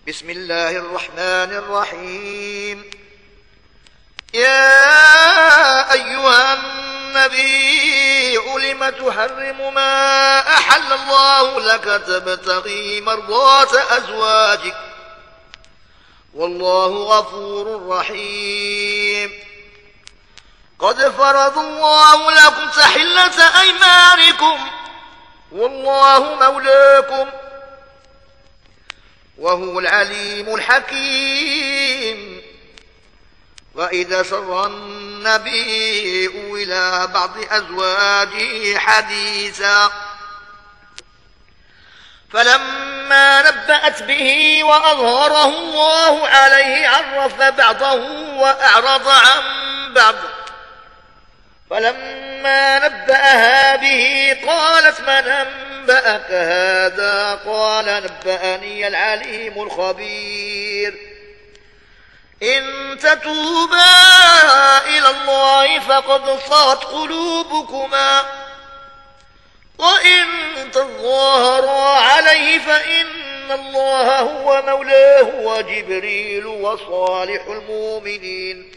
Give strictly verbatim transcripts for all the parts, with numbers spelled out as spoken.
بسم الله الرحمن الرحيم. يا أيها النبي لم تحرم ما أحل الله لك تبتغي مرضات أزواجك والله غفور رحيم. قد فرض الله لكم تحلة أيمانكم والله مولاكم وهو العليم الحكيم. وإذا سر النبي إلى بعض أزواجه حديثا فلما نبأت به وأظهره الله عليه عرف بعضه وأعرض عن بعض. فلما نبأها به قالت من أنبأك هذا؟ قال نبأني العليم الخبير. إن تتوبا إلى الله فقد صغت قلوبكما وإن تظاهرا عليه فإن الله هو مولاه وجبريل وصالح المؤمنين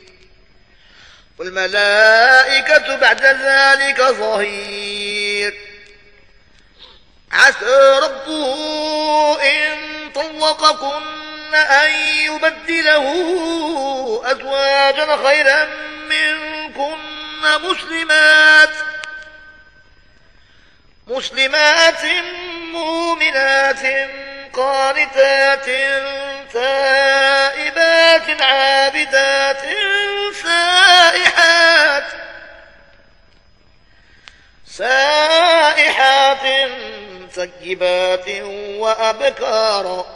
والملائكة بعد ذلك ظهير. عسى ربه إن طلقكن أن يبدله أزواجا خيرا منكن مسلمات مسلمات مؤمنات قانتات تائبات عابدات سائحات سائحات ثيبات وأبكارا.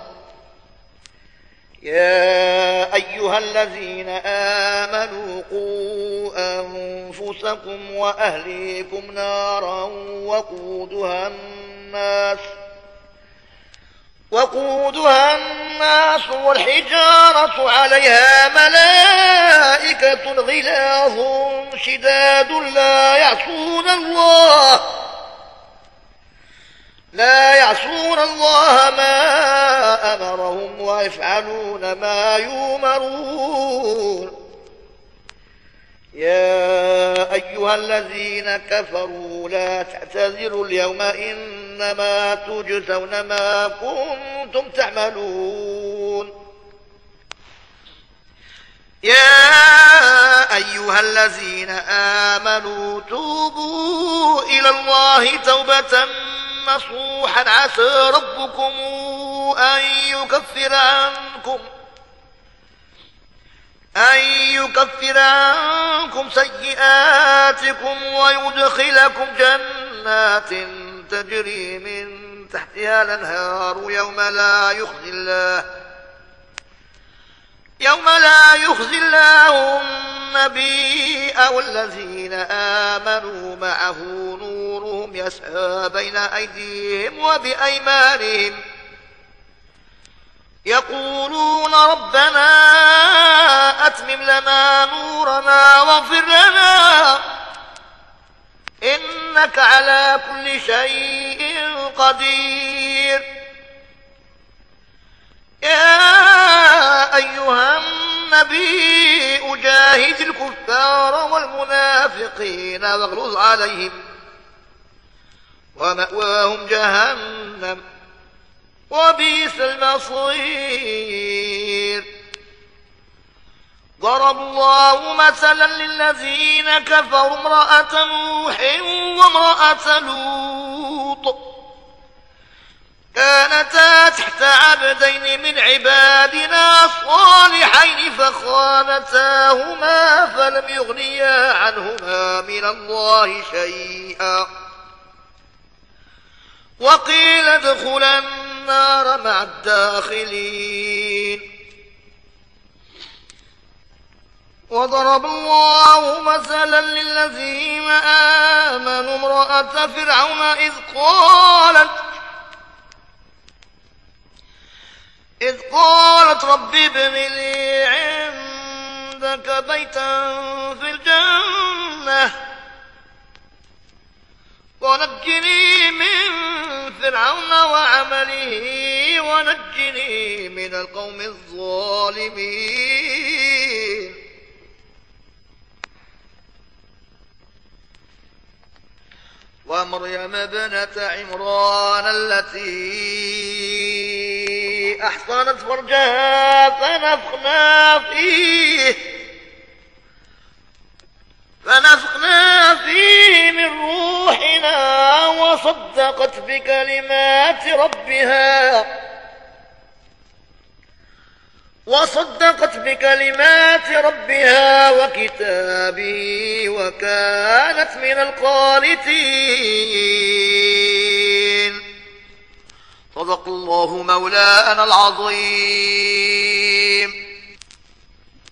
يا أيها الذين آمنوا قوا أنفسكم وأهليكم نارا وقودها الناس وقودها الناس والحجارة عليها ملائكة غلاظ شداد لا يعصون الله لا يعصون الله ما أمرهم ويفعلون ما يؤمرون. يا أيها الذين كفروا لا تعتذروا اليوم إنما تجزون ما كنتم تعملون. يا أيها الذين آمنوا توبوا إلى الله توبة نصوحا عسى ربكم أن يكفر عنكم أن يكفر عنكم سيئاتكم ويدخلكم جنات تجري من تحتها الأنهار يوم لا يخزي الله يوم لا يخزي الله النبي والذين آمنوا معه نورهم يسعى بين أيديهم وبأيمانهم يقولون ربنا أتمم لنا نورنا واغفر لنا إنك على كل شيء قدير. يا أيها النبي أجاهد الكفار والمنافقين واغلظ عليهم ومأواهم جهنم وبئس المصير. ضرب الله مثلا للذين كفروا امرأة نوح وامرأة لوط كانتا تحت عبدين من عبادنا صالحين فخانتاهما فلم يغنيا عنهما من الله شيئا وقيل ادخلا النار مع الداخلين. وضرب الله مثلا للذين آمنوا امرأة فرعون إذ قالت إذ قالت رب ابن لي عندك بيتا في الجنة ونجني من فرعون وعمله ونجني من القوم الظالمين. ومريم ابنة عمران التي أحصنت فرجها فنفخنا فيه فنفخنا فيه من روحنا وصدقت بكلمات ربها وصدقت بكلمات ربها وكتابه وكانت من القانتين. صدق الله مولانا العظيم.